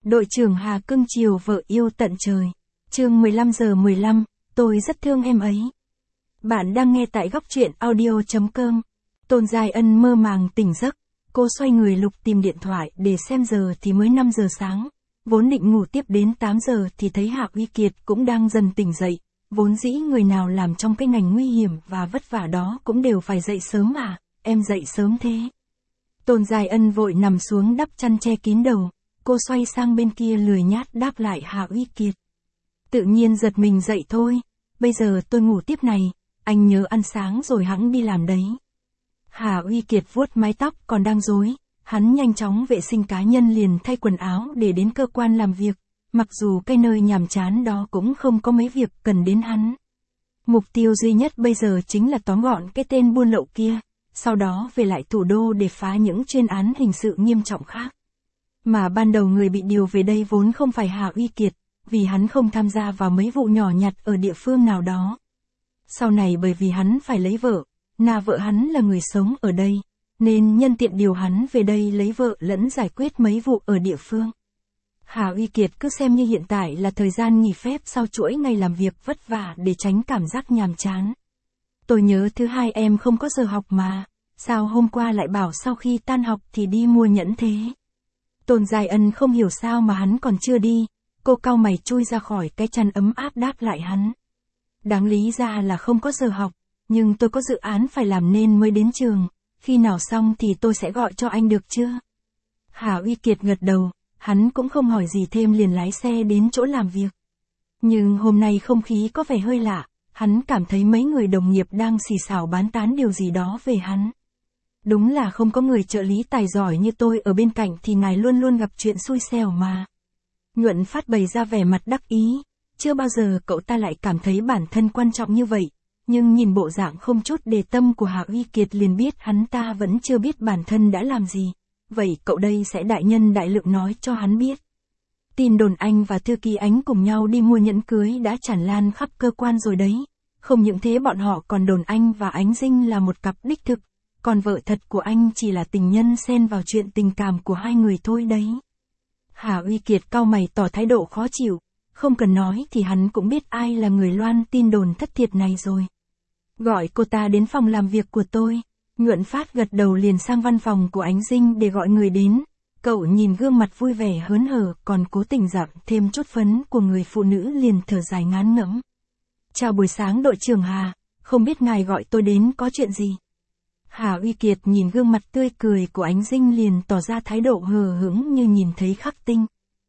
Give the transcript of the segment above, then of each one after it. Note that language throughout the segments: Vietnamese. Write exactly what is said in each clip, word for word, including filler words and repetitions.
Đội trưởng Hà cưng chiều vợ yêu tận trời. Chương mười lăm giờ mười lăm, tôi rất thương em ấy. Bạn đang nghe tại góc truyện audio chấm com. Tôn Giai Ân mơ màng tỉnh giấc, cô xoay người lục tìm điện thoại để xem giờ thì mới năm giờ sáng. Vốn định ngủ tiếp đến tám giờ thì thấy Hạ Uy Kiệt cũng đang dần tỉnh dậy, vốn dĩ người nào làm trong cái ngành nguy hiểm và vất vả đó cũng đều phải dậy sớm mà, em dậy sớm thế. Tôn Giai Ân vội nằm xuống đắp chăn che kín đầu, cô xoay sang bên kia lười nhát đáp lại Hạ Uy Kiệt. Tự nhiên giật mình dậy thôi, bây giờ tôi ngủ tiếp này, anh nhớ ăn sáng rồi hẵng đi làm đấy. Hạ Uy Kiệt vuốt mái tóc còn đang rối, hắn nhanh chóng vệ sinh cá nhân liền thay quần áo để đến cơ quan làm việc, mặc dù cái nơi nhàm chán đó cũng không có mấy việc cần đến hắn. Mục tiêu duy nhất bây giờ chính là tóm gọn cái tên buôn lậu kia, sau đó về lại thủ đô để phá những chuyên án hình sự nghiêm trọng khác. Mà ban đầu người bị điều về đây vốn không phải Hạ Uy Kiệt, vì hắn không tham gia vào mấy vụ nhỏ nhặt ở địa phương nào đó. Sau này bởi vì hắn phải lấy vợ, nà vợ hắn là người sống ở đây, nên nhân tiện điều hắn về đây lấy vợ lẫn giải quyết mấy vụ ở địa phương. Hạ Uy Kiệt cứ xem như hiện tại là thời gian nghỉ phép sau chuỗi ngày làm việc vất vả để tránh cảm giác nhàm chán. Tôi nhớ thứ hai em không có giờ học mà, sao hôm qua lại bảo sau khi tan học thì đi mua nhẫn thế? Tôn Giai Ân không hiểu sao mà hắn còn chưa đi, cô cau mày chui ra khỏi cái chăn ấm áp đáp lại hắn. Đáng lý ra là không có giờ học, nhưng tôi có dự án phải làm nên mới đến trường, khi nào xong thì tôi sẽ gọi cho anh được chưa? Hạ Uy Kiệt gật đầu, hắn cũng không hỏi gì thêm liền lái xe đến chỗ làm việc. Nhưng hôm nay không khí có vẻ hơi lạ, hắn cảm thấy mấy người đồng nghiệp đang xì xào bán tán điều gì đó về hắn. Đúng là không có người trợ lý tài giỏi như tôi ở bên cạnh thì ngài luôn luôn gặp chuyện xui xẻo mà. Nhuận Phát bày ra vẻ mặt đắc ý, chưa bao giờ cậu ta lại cảm thấy bản thân quan trọng như vậy, nhưng nhìn bộ dạng không chút đề tâm của Hạ Uy Kiệt liền biết hắn ta vẫn chưa biết bản thân đã làm gì, vậy cậu đây sẽ đại nhân đại lượng nói cho hắn biết. Tin đồn anh và thư ký Ánh cùng nhau đi mua nhẫn cưới đã tràn lan khắp cơ quan rồi đấy, không những thế bọn họ còn đồn anh và Ánh Dinh là một cặp đích thực, còn vợ thật của anh chỉ là tình nhân xen vào chuyện tình cảm của hai người thôi đấy. Hạ Uy Kiệt cau mày tỏ thái độ khó chịu, không cần nói thì hắn cũng biết ai là người loan tin đồn thất thiệt này rồi. Gọi cô ta đến phòng làm việc của tôi. Nhuận Phát gật đầu liền sang văn phòng của Ánh Dinh để gọi người đến. Cậu nhìn gương mặt vui vẻ hớn hở còn cố tình giảm thêm chút phấn của người phụ nữ liền thở dài ngán ngẫm. Chào buổi sáng đội trưởng Hà, không biết ngài gọi tôi đến có chuyện gì? Hạ Uy Kiệt nhìn gương mặt tươi cười của Ánh Dinh liền tỏ ra thái độ hờ hững như nhìn thấy khắc tinh.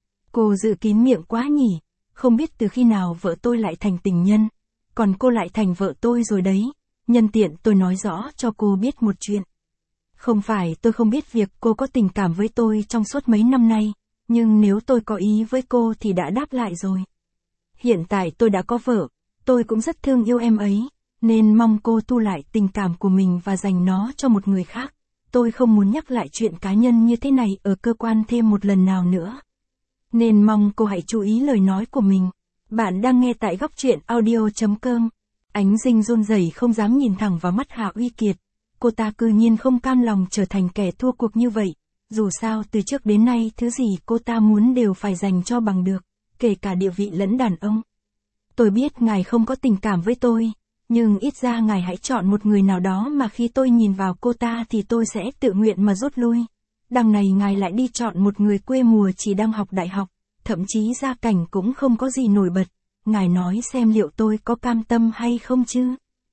Cô giữ kín miệng quá nhỉ, không biết từ khi nào vợ tôi lại thành tình nhân, còn cô lại thành vợ tôi rồi đấy, nhân tiện tôi nói rõ cho cô biết một chuyện. Không phải tôi không biết việc cô có tình cảm với tôi trong suốt mấy năm nay, nhưng nếu tôi có ý với cô thì đã đáp lại rồi. Hiện tại tôi đã có vợ, tôi cũng rất thương yêu em ấy, nên mong cô tu lại tình cảm của mình và dành nó cho một người khác. Tôi không muốn nhắc lại chuyện cá nhân như thế này ở cơ quan thêm một lần nào nữa. Nên mong cô hãy chú ý lời nói của mình. Bạn đang nghe tại góc truyện audio chấm com. Ánh Dinh run rẩy không dám nhìn thẳng vào mắt Hạ Uy Kiệt. Cô ta cư nhiên không cam lòng trở thành kẻ thua cuộc như vậy. Dù sao từ trước đến nay thứ gì cô ta muốn đều phải dành cho bằng được, kể cả địa vị lẫn đàn ông. Tôi biết ngài không có tình cảm với tôi, nhưng ít ra ngài hãy chọn một người nào đó mà khi tôi nhìn vào cô ta thì tôi sẽ tự nguyện mà rút lui. Đằng này ngài lại đi chọn một người quê mùa chỉ đang học đại học, thậm chí gia cảnh cũng không có gì nổi bật. Ngài nói xem liệu tôi có cam tâm hay không chứ?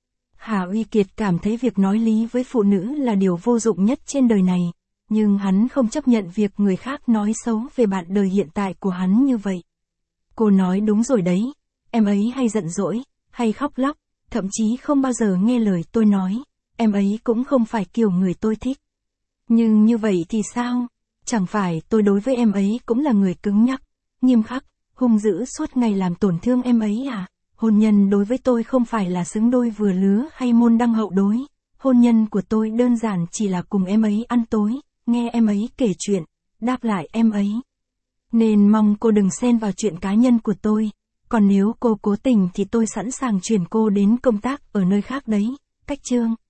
Hạ Uy Kiệt cảm thấy việc nói lý với phụ nữ là điều vô dụng nhất trên đời này, nhưng hắn không chấp nhận việc người khác nói xấu về bạn đời hiện tại của hắn như vậy. Cô nói đúng rồi đấy, em ấy hay giận dỗi, hay khóc lóc, thậm chí không bao giờ nghe lời tôi nói, em ấy cũng không phải kiểu người tôi thích. Nhưng như vậy thì sao? Chẳng phải tôi đối với em ấy cũng là người cứng nhắc, nghiêm khắc, hung dữ suốt ngày làm tổn thương em ấy à? Hôn nhân đối với tôi không phải là xứng đôi vừa lứa hay môn đăng hậu đối. Hôn nhân của tôi đơn giản chỉ là cùng em ấy ăn tối, nghe em ấy kể chuyện, đáp lại em ấy. Nên mong cô đừng xen vào chuyện cá nhân của tôi. Còn nếu cô cố tình thì tôi sẵn sàng chuyển cô đến công tác ở nơi khác đấy. Cách chương.